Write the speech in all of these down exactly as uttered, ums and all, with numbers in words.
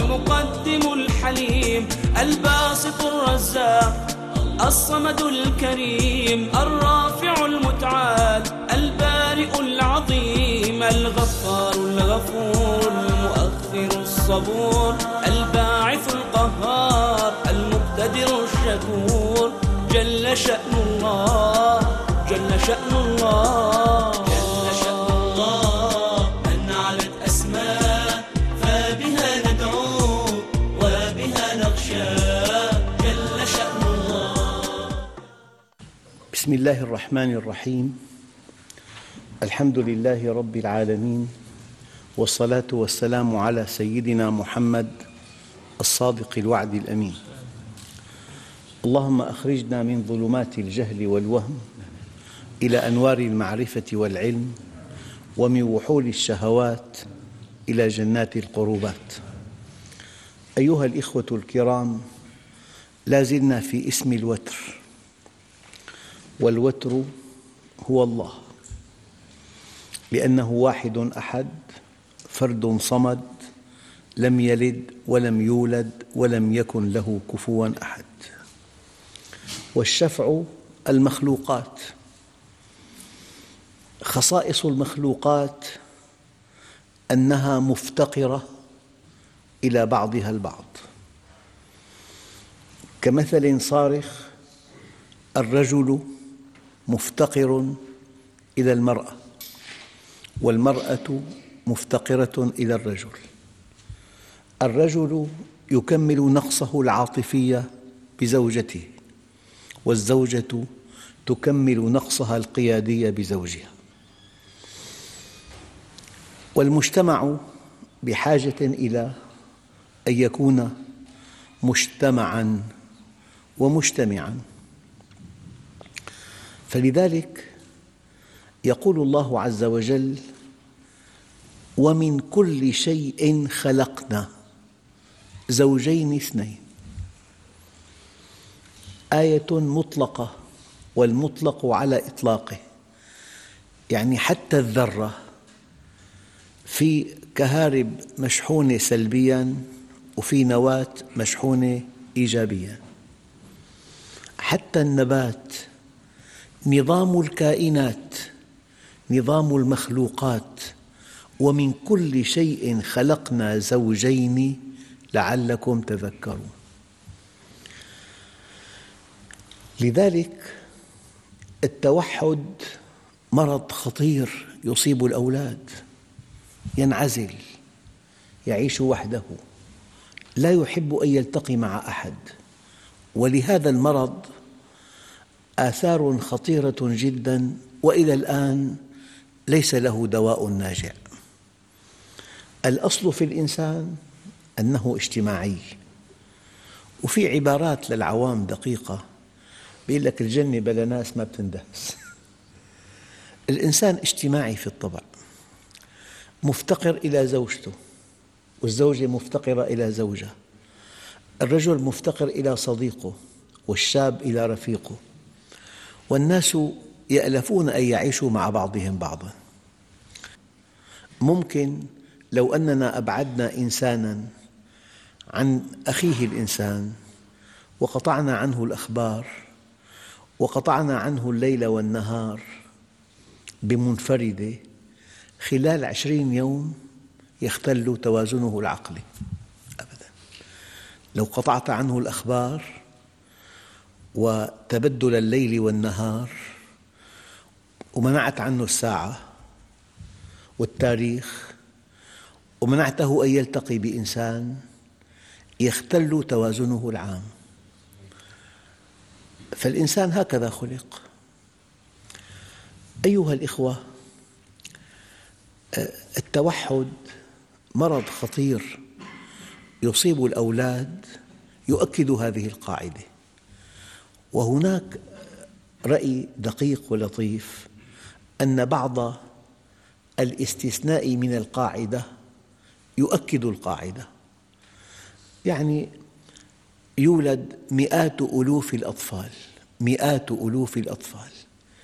المقدم الحليم الباسط الرزاق الصمد الكريم الرافع المتعال البارئ العظيم الغفار الغفور المؤخر الصبور الباعث القهار المقتدر الشكور جل شأن الله جل شأن الله جل شأن الله أن علت أسماء فبها ندعو وبها نخشى جل شأن الله. بسم الله الرحمن الرحيم. الحمد لله رب العالمين، والصلاة والسلام على سيدنا محمد الصادق الوعد الأمين. اللهم أخرجنا من ظلمات الجهل والوهم إلى أنوار المعرفة والعلم، ومن وحول الشهوات إلى جنات القربات. أيها الإخوة الكرام، لا زلنا في اسم الوتر، والوتر هو الله، لأنه واحد أحد فرد صمد لم يلد ولم يولد ولم يكن له كفواً أحد. والشفع المخلوقات. خصائص المخلوقات أنها مفتقرة إلى بعضها البعض، كمثل صارخ: الرجل مفتقر إلى المرأة، والمرأة مفتقرة إلى الرجل. الرجل يكمل نقصه العاطفي بزوجته، والزوجة تكمل نقصها القيادي بزوجها. والمجتمع بحاجة إلى أن يكون مجتمعاً ومجتمعاً، فلذلك يقول الله عز وجل: ومن كل شيء خلقنا زوجين اثنين. آية مطلقة، والمطلق على إطلاقه، يعني حتى الذرة في كهارب مشحونة سلبياً وفي نواة مشحونة إيجابياً. حتى النبات، نظام الكائنات، نظام المخلوقات. ومن كل شيء خلقنا زوجين لعلكم تذكرون. لذلك التوحد مرض خطير يصيب الأولاد. ينعزل، يعيش وحده، لا يحب أن يلتقي مع أحد. ولهذا المرض آثار خطيرة جداً، وإلى الآن ليس له دواء ناجع. الأصل في الإنسان أنه اجتماعي، وفي عبارات للعوام دقيقة بيقول لك: الجنة بلا ناس ما بتندهس. الإنسان اجتماعي في الطبع، مفتقر إلى زوجته، والزوجة مفتقرة إلى زوجها، الرجل مفتقر إلى صديقه، والشاب إلى رفيقه، والناس يألفون أن يعيشوا مع بعضهم بعضاً. ممكن لو أننا أبعدنا إنساناً عن أخيه الإنسان، وقطعنا عنه الأخبار، وقطعنا عنه الليل والنهار بمنفردة، خلال عشرين يوم يختل توازنه العقلي أبداً. لو قطعت عنه الأخبار وتبدل الليل والنهار، ومنعت عنه الساعة والتاريخ، ومنعته أن يلتقي بإنسان، يختل توازنه العام. فالإنسان هكذا خلق. أيها الإخوة، التوحد مرض خطير يصيب الأولاد، يؤكد هذه القاعدة. وهناك رأي دقيق ولطيف أن بعض الاستثناء من القاعدة يؤكد القاعدة. يعني يولد مئات ألوف الأطفال، مئات ألوف الأطفال،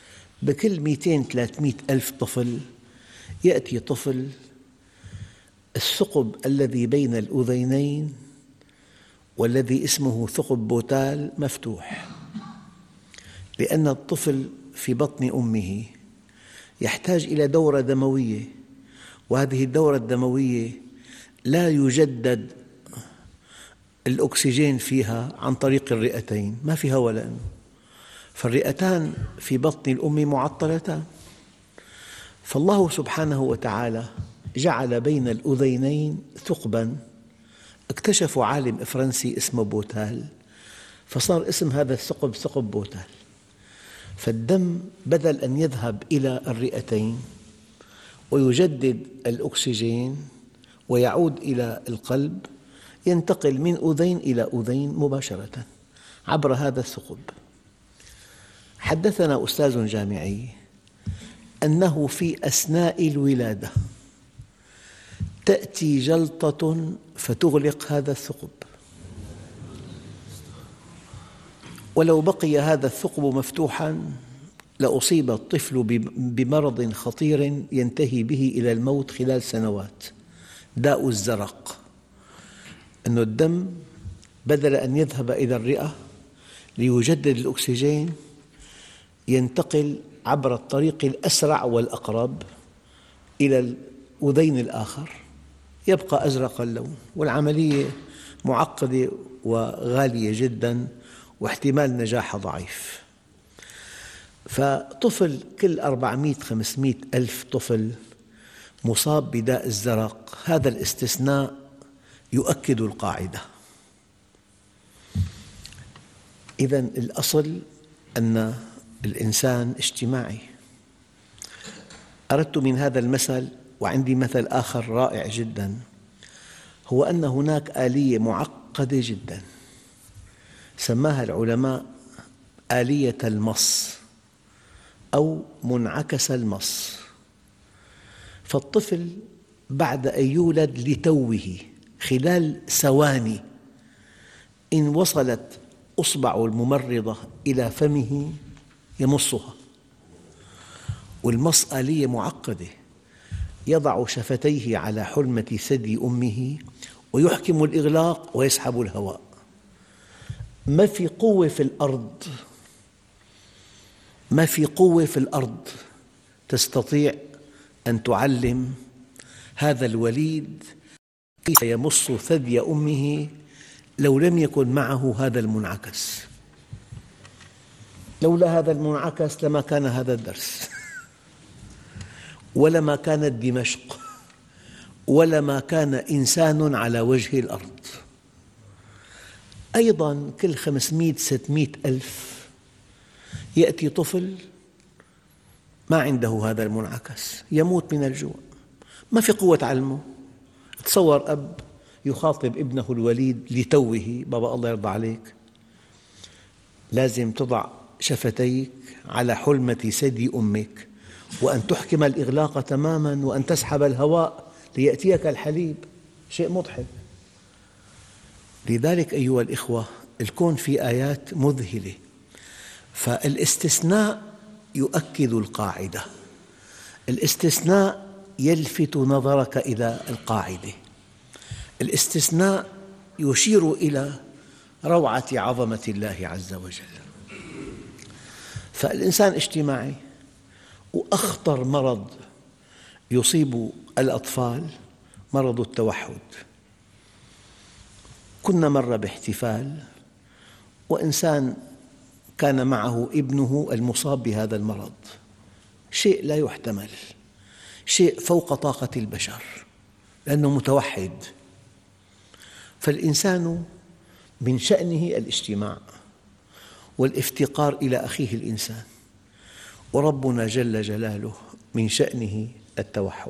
بكل مئتين ثلاثمئة ألف طفل يأتي طفل الثقب الذي بين الأذينين والذي اسمه ثقب بوتال مفتوح، لأن الطفل في بطن أمه يحتاج إلى دورة دموية، وهذه الدورة الدموية لا يجدد الأكسجين فيها عن طريق الرئتين، ما في هواء لأنه، فالرئتان في بطن الأم معطلتان، فالله سبحانه وتعالى جعل بين الأذينين ثقباً اكتشفه عالم فرنسي اسمه بوتال، فصار اسم هذا الثقب ثقب بوتال. فالدم بدل أن يذهب إلى الرئتين ويجدد الأكسجين ويعود إلى القلب، ينتقل من أذين إلى أذين مباشرة عبر هذا الثقب. حدثنا أستاذ جامعي أنه في أثناء الولادة تأتي جلطة فتغلق هذا الثقب، ولو بقي هذا الثقب مفتوحاً لأصيب الطفل بمرض خطير ينتهي به إلى الموت خلال سنوات، داء الزرق، أن الدم بدل أن يذهب إلى الرئة ليجدد الأكسجين ينتقل عبر الطريق الأسرع والأقرب إلى الأذين الآخر، يبقى أزرق اللون، والعملية معقدة وغالية جداً واحتمال نجاحها ضعيف. فطفل كل أربعمئة خمسمئة ألف طفل مصاب بداء الزرق، هذا الاستثناء يؤكد القاعدة. إذن الأصل أن الإنسان اجتماعي. أردت من هذا المثل، وعندي مثل آخر رائع جداً، هو أن هناك آلية معقدة جداً سماها العلماء آلية المص أو منعكس المص. فالطفل بعد أن يولد لتوه خلال ثواني إن وصلت أصبع الممرضة إلى فمه يمصها، والمص آلية معقدة، يضع شفتيه على حلمة ثدي أمه ويحكم الإغلاق ويسحب الهواء. ما في قوة في الأرض ما في قوة في الأرض تستطيع أن تعلم هذا الوليد كيف يمص ثدي أمه لو لم يكن معه هذا المنعكس. لولا هذا المنعكس لما كان هذا الدرس ولما كانت دمشق ولما كان إنسان على وجه الأرض. أيضاً كل خمسمئة ستمئة ألف يأتي طفل ما عنده هذا المنعكس، يموت من الجوع، ما في قوة تعلمه. تصور أب يخاطب ابنه الوليد لتوه: بابا الله يرضى عليك، لازم تضع شفتيك على حلمة ثدي أمك وأن تحكم الإغلاق تماماً وأن تسحب الهواء ليأتيك الحليب. شيء مضحك. لذلك أيها الإخوة، الكون فيه آيات مذهلة، فالاستثناء يؤكد القاعدة، الاستثناء يلفت نظرك إلى القاعدة، الاستثناء يشير إلى روعة عظمة الله عز وجل. فالإنسان اجتماعي، وأخطر مرض يصيب الأطفال مرض التوحد. كنا مرة باحتفال وإنسان كان معه ابنه المصاب بهذا المرض، شيء لا يحتمل، شيء فوق طاقة البشر، لأنه متوحد. فالإنسان من شأنه الاجتماع والافتقار إلى أخيه الإنسان، وربنا جل جلاله من شأنه التوحد.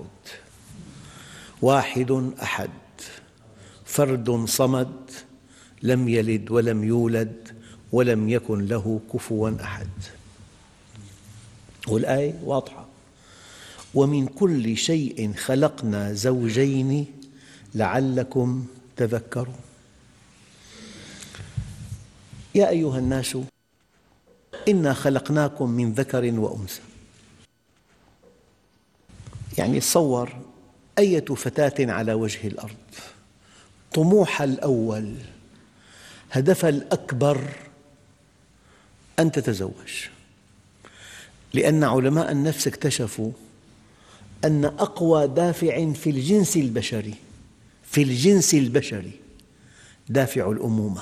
واحد أحد، فرد صمد، لم يلد ولم يولد ولم يكن له كفواً أحد. والآية واضحة: ومن كل شيء خلقنا زوجين لعلكم تذكرون. يا أيها الناس إنا خلقناكم من ذكر وأنثى. يعني تصور أية فتاة على وجه الأرض طموحها الأول هدفها الأكبر أن تتزوج، لأن علماء النفس اكتشفوا أن أقوى دافع في الجنس البشري في الجنس البشري دافع الأمومة.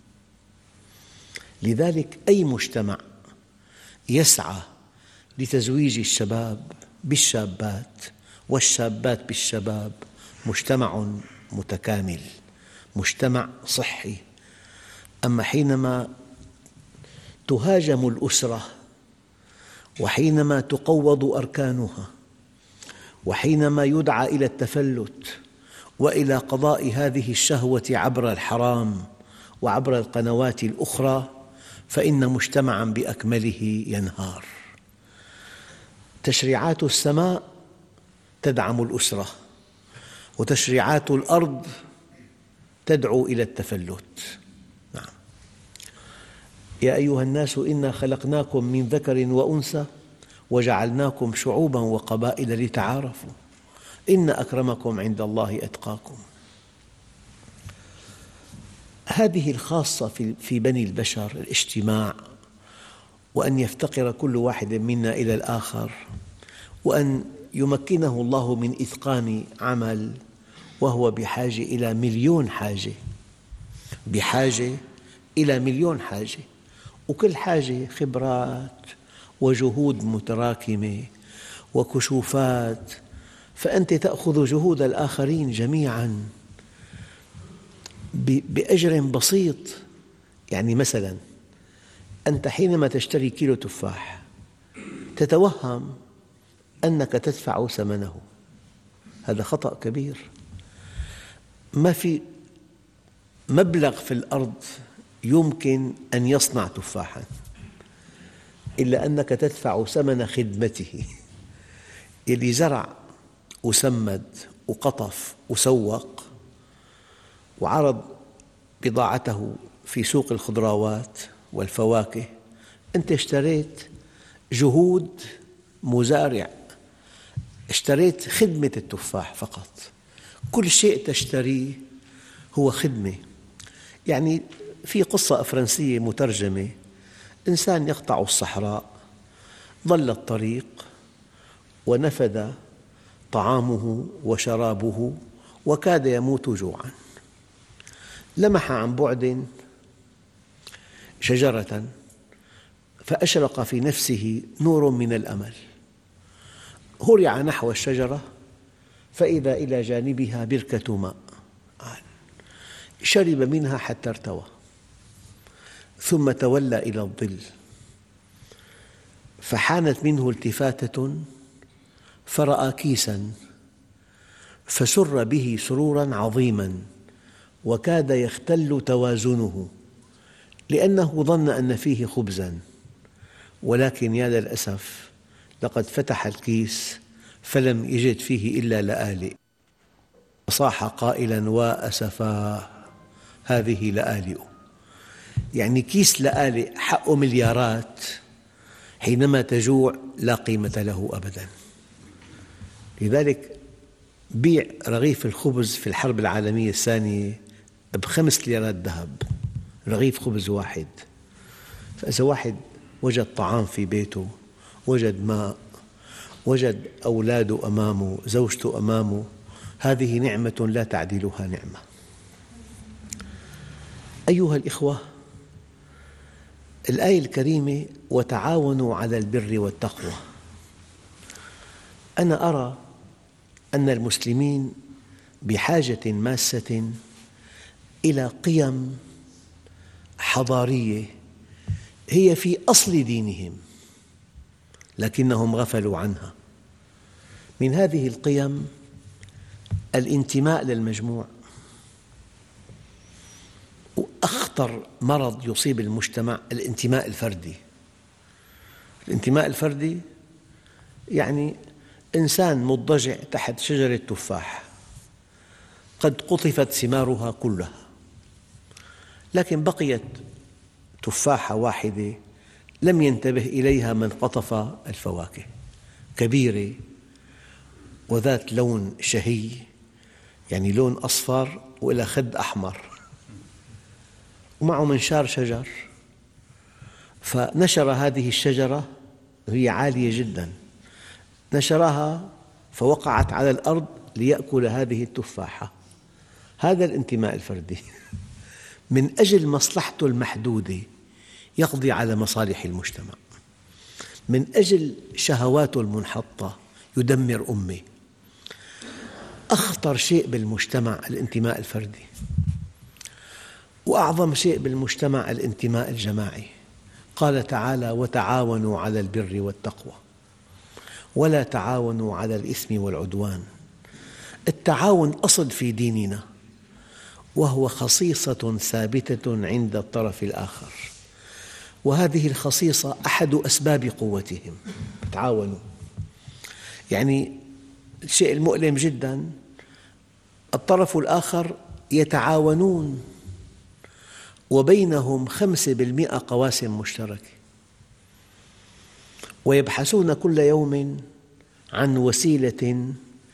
لذلك أي مجتمع يسعى لتزويج الشباب بالشابات والشابات بالشباب مجتمع متكامل، مجتمع صحي. أما حينما تهاجم الأسرة، وحينما تقوض أركانها، وحينما يدعى إلى التفلت وإلى قضاء هذه الشهوة عبر الحرام وعبر القنوات الأخرى، فإن مجتمعاً بأكمله ينهار. تشريعات السماء تدعم الأسرة، وتشريعات الأرض تدعو إلى التفلت. نعم. يا أيها الناس إنا خلقناكم من ذكر وأنثى وجعلناكم شعوباً وقبائل لتعارفوا إن أكرمكم عند الله أتقاكم. هذه الخاصة في بني البشر، الاجتماع، وأن يفتقر كل واحد منا إلى الآخر، وأن يمكنه الله من إتقان عمل وهو بحاجة إلى مليون حاجة، بحاجة إلى مليون حاجة، وكل حاجة خبرات وجهود متراكمة وكشوفات، فأنت تأخذ جهود الآخرين جميعاً بأجر بسيط. يعني مثلاً أنت حينما تشتري كيلو تفاح تتوهم أنك تدفع ثمنه، هذا خطأ كبير. ما في مبلغ في الأرض يمكن أن يصنع تفاحاً إلا أنك تدفع ثمن خدمته. اللي زرع وسمد وقطف وسوق وعرض بضاعته في سوق الخضروات والفواكه، أنت اشتريت جهود مزارع، اشتريت خدمة التفاح فقط. كل شيء تشتريه هو خدمة. يعني في قصة فرنسية مترجمة، إنسان يقطع الصحراء، ضل الطريق ونفد طعامه وشرابه وكاد يموت جوعاً، لمح عن بعد شجرة فأشرق في نفسه نور من الأمل، هرع نحو الشجرة فإذا إلى جانبها بركة ماء، شرب منها حتى ارتوى، ثم تولى إلى الظل، فحانت منه التفاتة فرأى كيساً فسر به سروراً عظيماً وكاد يختل توازنه، لأنه ظن أن فيه خبزاً، ولكن يا للأسف لقد فتح الكيس فلم يجد فيه إلا لآلئ، فصاح قائلاً وأسفاه هذه لآلئ. يعني كيس لآلئ حقه مليارات، حينما تجوع لا قيمة له أبداً. لذلك بيع رغيف الخبز في الحرب العالمية الثانية بخمس ليرات ذهب، رغيف خبز واحد. فإذا واحد وجد طعام في بيته، وجد ماء، وجد أولاده أمامه، زوجته أمامه، هذه نعمة لا تعدلها نعمة. أيها الإخوة، الآية الكريمة وتعاونوا على البر والتقوى، أنا أرى أن المسلمين بحاجة ماسة إلى قيم حضارية هي في أصل دينهم لكنهم غفلوا عنها. من هذه القيم الانتماء للمجموع، وأخطر مرض يصيب المجتمع الانتماء الفردي. الانتماء الفردي يعني إنسان مضطجع تحت شجرة تفاح قد قطفت ثمارها كلها، لكن بقيت تفاحة واحدة لم ينتبه إليها من قطف الفواكه، كبيرة وذات لون شهي، يعني لون أصفر وإلى خد أحمر، ومعه منشار شجر، فنشر هذه الشجرة وهي عالية جدا، نشرها فوقعت على الأرض ليأكل هذه التفاحة. هذا الانتماء الفردي. من أجل مصلحته المحدودة يقضي على مصالح المجتمع، من أجل شهواته المنحطة يدمر أمة. أخطر شيء بالمجتمع الانتماء الفردي، وأعظم شيء بالمجتمع الانتماء الجماعي. قال تعالى: وتعاونوا على البر والتقوى ولا تعاونوا على الإثم والعدوان. التعاون أصل في ديننا، وهو خصيصة ثابتة عند الطرف الآخر، وهذه الخصيصة أحد أسباب قوتهم. تعاونوا، يعني الشيء المؤلم جدا الطرف الآخر يتعاونون وبينهم خمسة بالمئة قواسم مشتركة، ويبحثون كل يوم عن وسيلة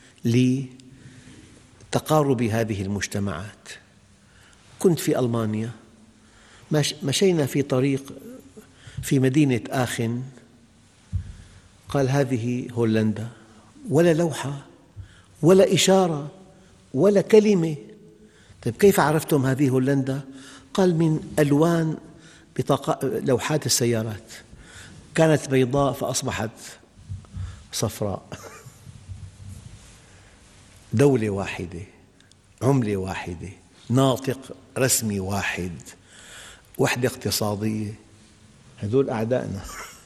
لتقارب هذه المجتمعات. كنت في ألمانيا، مشينا في طريق في مدينة آخن، قال: هذه هولندا، ولا لوحة ولا إشارة ولا كلمة. طيب كيف عرفتم هذه هولندا؟ قال: من ألوان بطاقة لوحات السيارات، كانت بيضاء فأصبحت صفراء. دولة واحدة، عملة واحدة، ناطق رسمي واحد، وحدة اقتصادية. هذول أعدائنا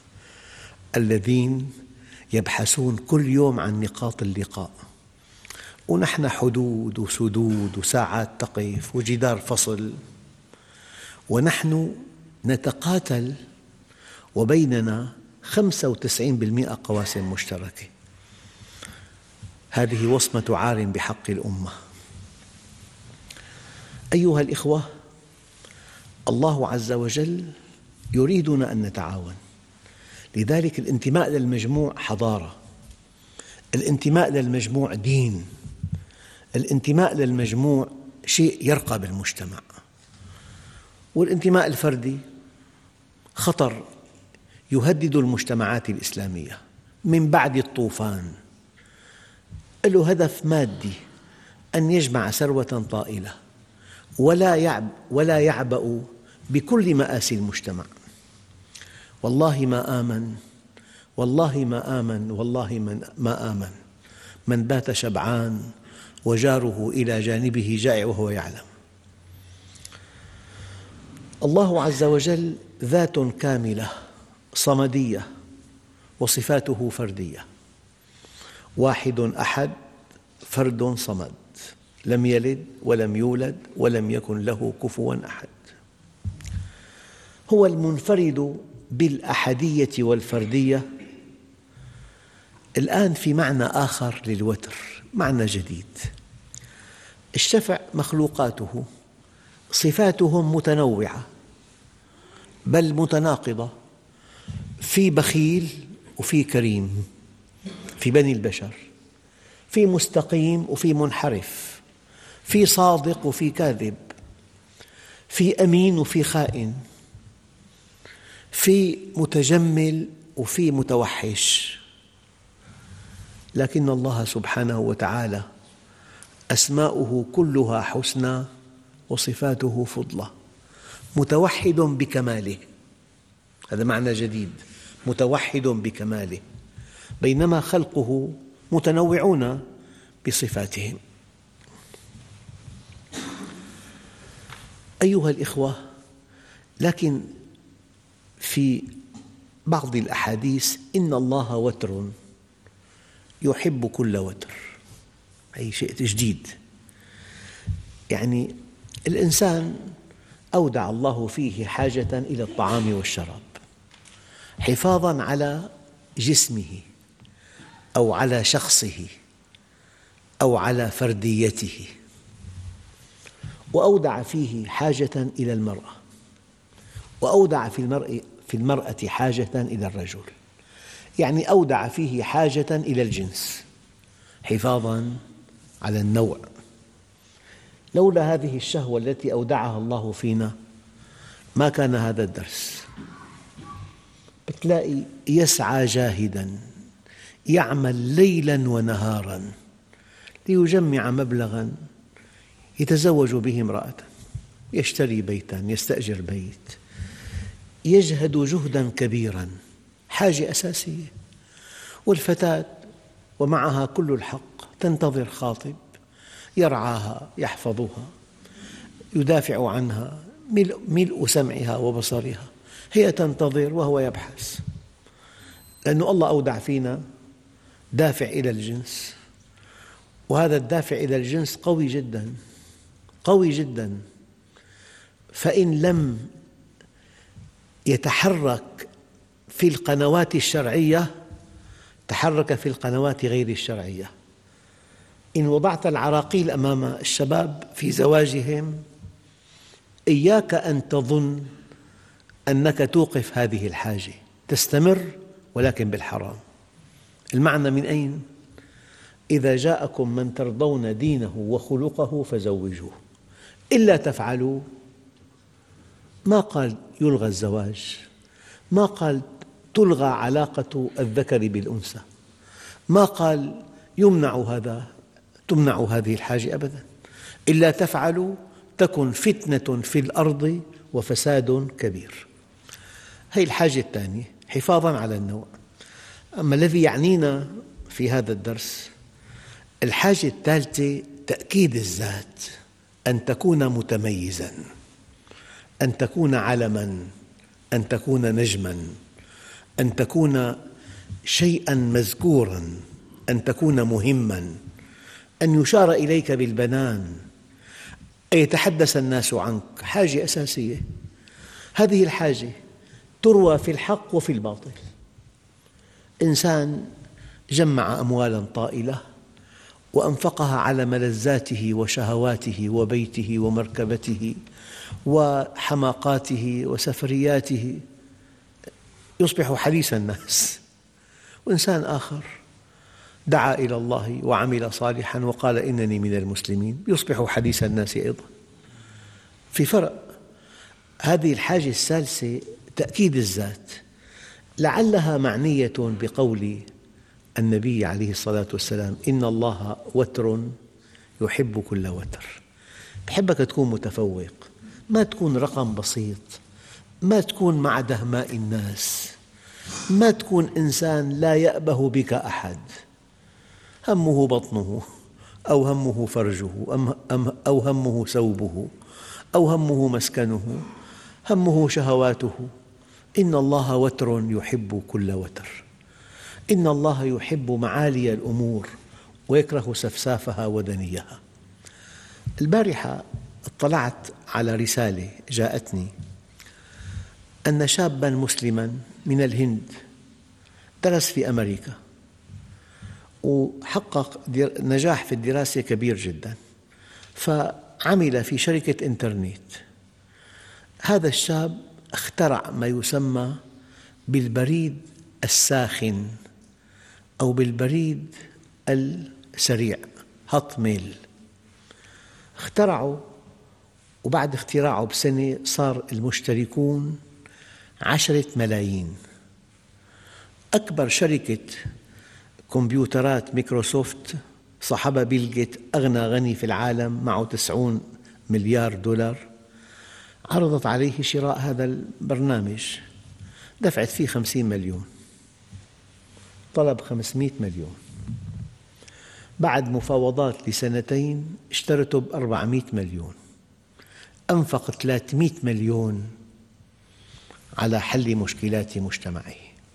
الذين يبحثون كل يوم عن نقاط اللقاء، ونحن حدود وسدود وساعات تقف وجدار فصل، ونحن نتقاتل وبيننا خمسة وتسعين بالمئة قواسم مشتركة. هذه وصمة عار بحق الأمة. أيها الإخوة، الله عز وجل يريدنا أن نتعاون، لذلك الانتماء للمجموع حضارة، الانتماء للمجموع دين، الانتماء للمجموع شيء يرقى بالمجتمع. والانتماء الفردي خطر يهدد المجتمعات الإسلامية من بعد الطوفان. له هدف مادي، أن يجمع ثروة طائلة، ولا يعب ولا يعبأ بكل مآسي المجتمع. والله ما آمن، والله ما آمن، والله من ما آمن من بات شبعان وجاره إلى جانبه جائع وهو يعلم. الله عز وجل ذات كاملة صمدية، وصفاته فردية. واحد أحد، فرد صمد، لم يلد ولم يولد ولم يكن له كفواً أحد. هو المنفرد بالأحدية والفردية. الآن في معنى آخر للوتر، معنى جديد. الشفع مخلوقاته صفاتهم متنوعة بل متناقضة، في بخيل وفي كريم في بني البشر، في مستقيم وفي منحرف، في صادق وفي كاذب، في أمين وفي خائن، في متجمل وفي متوحش. لكن الله سبحانه وتعالى أسماؤه كلها حسنى وصفاته فضلة، متوحد بكماله. هذا معنى جديد، متوحد بكماله، بينما خلقه متنوعون بصفاتهم. أيها الإخوة، لكن في بعض الأحاديث إن الله وتر يحب كل وتر، أي شيء جديد. يعني الإنسان أودع الله فيه حاجة إلى الطعام والشراب حفاظاً على جسمه أو على شخصه أو على فرديته، وأودع فيه حاجة إلى المرأة، وأودع في المرء في المرأة حاجة إلى الرجل، يعني أودع فيه حاجة إلى الجنس حفاظاً على النوع. لولا هذه الشهوة التي أودعها الله فينا ما كان هذا الدرس. بتلاقي يسعى جاهداً يعمل ليلاً ونهاراً ليجمع مبلغاً يتزوج به امرأة، يشتري بيتاً، يستأجر بيت، يجهد جهداً كبيراً، حاجة أساسية. والفتاة ومعها كل الحق تنتظر خاطب يرعاها، يحفظها، يدافع عنها، ملء سمعها وبصرها. هي تنتظر وهو يبحث، لأن الله أودع فينا دافع إلى الجنس، وهذا الدافع إلى الجنس قوي جداً قوي جداً. فإن لم يتحرك في القنوات الشرعية تحرك في القنوات غير الشرعية. إن وضعت العراقيل أمام الشباب في زواجهم إياك أن تظن أنك توقف هذه الحاجة، تستمر ولكن بالحرام. المعنى من أين؟ إذا جاءكم من ترضون دينه وخلقه فزوجوه، إلا تفعلوا. ما قال يلغى الزواج، ما قال تلغى علاقة الذكر بالأنثى، ما قال يمنع هذا تمنع هذه الحاجة أبداً. إلا تفعلوا تكن فتنة في الأرض وفساد كبير. هذه الحاجة الثانية حفاظاً على النوع. أما الذي يعنينا في هذا الدرس الحاجة الثالثة تأكيد الذات، أن تكون متميزاً، أن تكون علماً، أن تكون نجماً، أن تكون شيئاً مذكوراً، أن تكون مهماً، أن يشار إليك بالبنان، أن يتحدث الناس عنك. حاجة أساسية. هذه الحاجة تروى في الحق وفي الباطل. إنسان جمع أموالاً طائلة وأنفقها على ملذاته وشهواته وبيته ومركبته وحماقاته وسفرياته، يصبح حديث الناس. وإنسان آخر دعا إلى الله وعمل صالحاً وقال إنني من المسلمين، يصبح حديث الناس أيضاً. في فرق. هذه الحاجة الثالثة تأكيد الذات، لعلها معنية بقول النبي عليه الصلاة والسلام: إن الله وتر يحب كل وتر. بحبك تكون متفوق، ما تكون رقم بسيط، ما تكون مع دهماء الناس، ما تكون إنسان لا يأبه بك أحد، همه بطنه أو همه فرجه أو همه ثوبه أو همه مسكنه، همه شهواته. إن الله وتر يحب كل وتر. إن الله يحب معالي الأمور ويكره سفسافها ودنيها. البارحة اطلعت على رسالة جاءتني أن شاباً مسلماً من الهند درس في أمريكا وحقق نجاح في الدراسة كبير جداً، فعمل في شركة إنترنت. هذا الشاب اخترع ما يسمى بالبريد الساخن أو بالبريد السريع، هوت ميل. اخترعه، وبعد اختراعه بسنة صار المشتركون عشرة ملايين. أكبر شركة كمبيوترات ميكروسوفت صاحبها بيل غيتس، أغنى غني في العالم معه تسعين مليار دولار، عرضت عليه شراء هذا البرنامج، دفعت فيه خمسين مليون، طلب خمسمئة مليون. بعد مفاوضات لسنتين اشترته بأربعمئة مليون. أنفق ثلاثمئة مليون على حل مشكلات مجتمعه.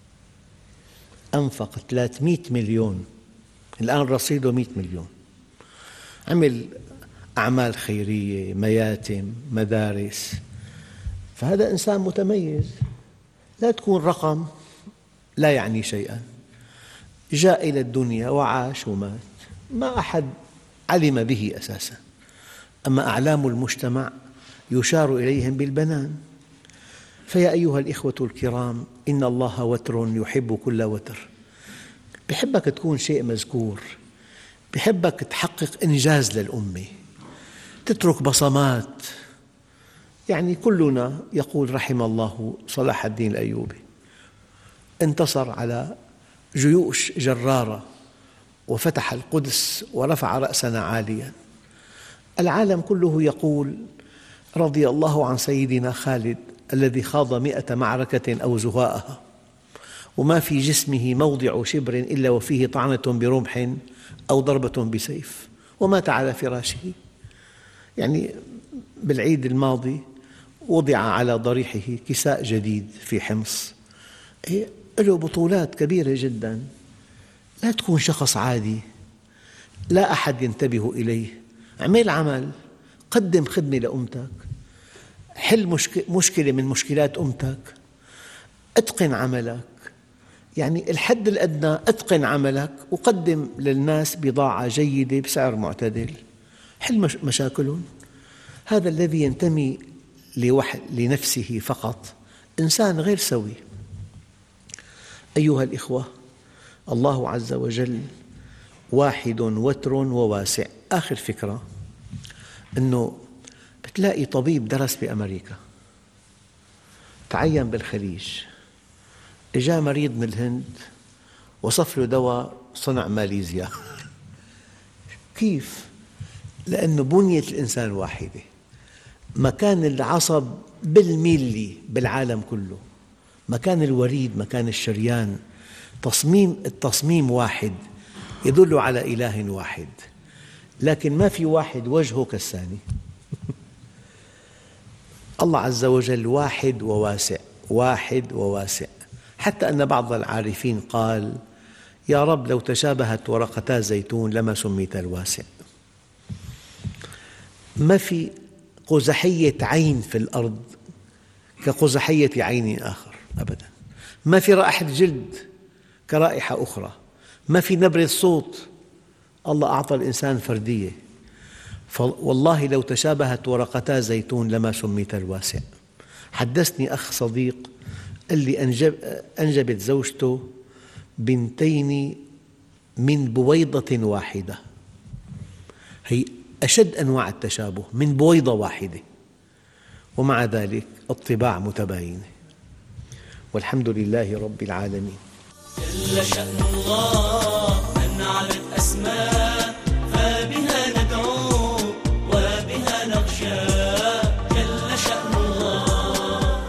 أنفق ثلاثمئة مليون، الآن رصيده مئة مليون. عمل أعمال خيرية، مياتم، مدارس. فهذا إنسان متميز. لا تكون رقم لا يعني شيئاً. جاء إلى الدنيا وعاش ومات، ما أحد علم به أساساً. أما أعلام المجتمع يشار إليهم بالبنان. فيا أيها الإخوة الكرام، إن الله وتر يحب كل وتر. بحبك تكون شيء مذكور، بيحبك تحقق إنجاز للأمة، تترك بصمات. يعني كلنا يقول رحم الله صلاح الدين الأيوبي، انتصر على جيوش جرارة وفتح القدس ورفع رأسنا عاليا. العالم كله يقول رضي الله عن سيدنا خالد الذي خاض مئة معركة أو زهاءها، وما في جسمه موضع شبر إلا وفيه طعنة برمح أو ضربة بسيف، ومات على فراشه. يعني بالعيد الماضي وضع على ضريحه كساء جديد في حمص، له بطولات كبيرة جدا. لا تكون شخص عادي لا أحد ينتبه إليه، اعمل عمل، قدم خدمة لأمتك، حل مشكلة من مشكلات أمتك، اتقن عملك. يعني الحد الأدنى اتقن عملك وقدم للناس بضاعة جيدة بسعر معتدل، حل مشاكلهم. هذا الذي ينتمي لنفسه فقط إنسان غير سوي. أيها الإخوة، الله عز وجل واحد وتر وواسع. آخر فكرة أنه بتلاقي طبيب درس بأمريكا، تعين بالخليج، جاء مريض من الهند وصف له دواء صنع ماليزيا. كيف؟ لأن بنية الإنسان واحدة، مكان العصب بالميلي بالعالم كله، مكان الوريد، مكان الشريان، تصميم التصميم واحد يدل على إله واحد، لكن ما في واحد وجهه كالثاني. الله عز وجل واحد وواسع، واحد وواسع، حتى أن بعض العارفين قال يا رب لو تشابهت ورقتا زيتون لما سميت الواسع. ما في قزحية عين في الأرض كقزحية عين آخر أبدا، ما في رائحة جلد كرائحة أخرى، ما في نبرة صوت. الله أعطى الإنسان فردية، والله لو تشابهت ورقتا زيتون لما سميت الواسع. حدثني أخ صديق قال لي أنجب أنجبت زوجته بنتين من بويضة واحدة، هي أشد أنواع التشابه، من بويضة واحدة، ومع ذلك الطباع متباينة، والحمد لله رب العالمين. جل شأن الله من علت أسماء، فبها ندعو وبها نخشى. جل شأن الله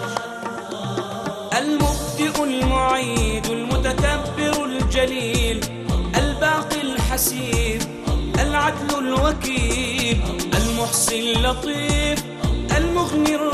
المبدئ المعيد المتكبر الجليل الباقي الحسيب العدل الوكيل المحصي اللطيف المغني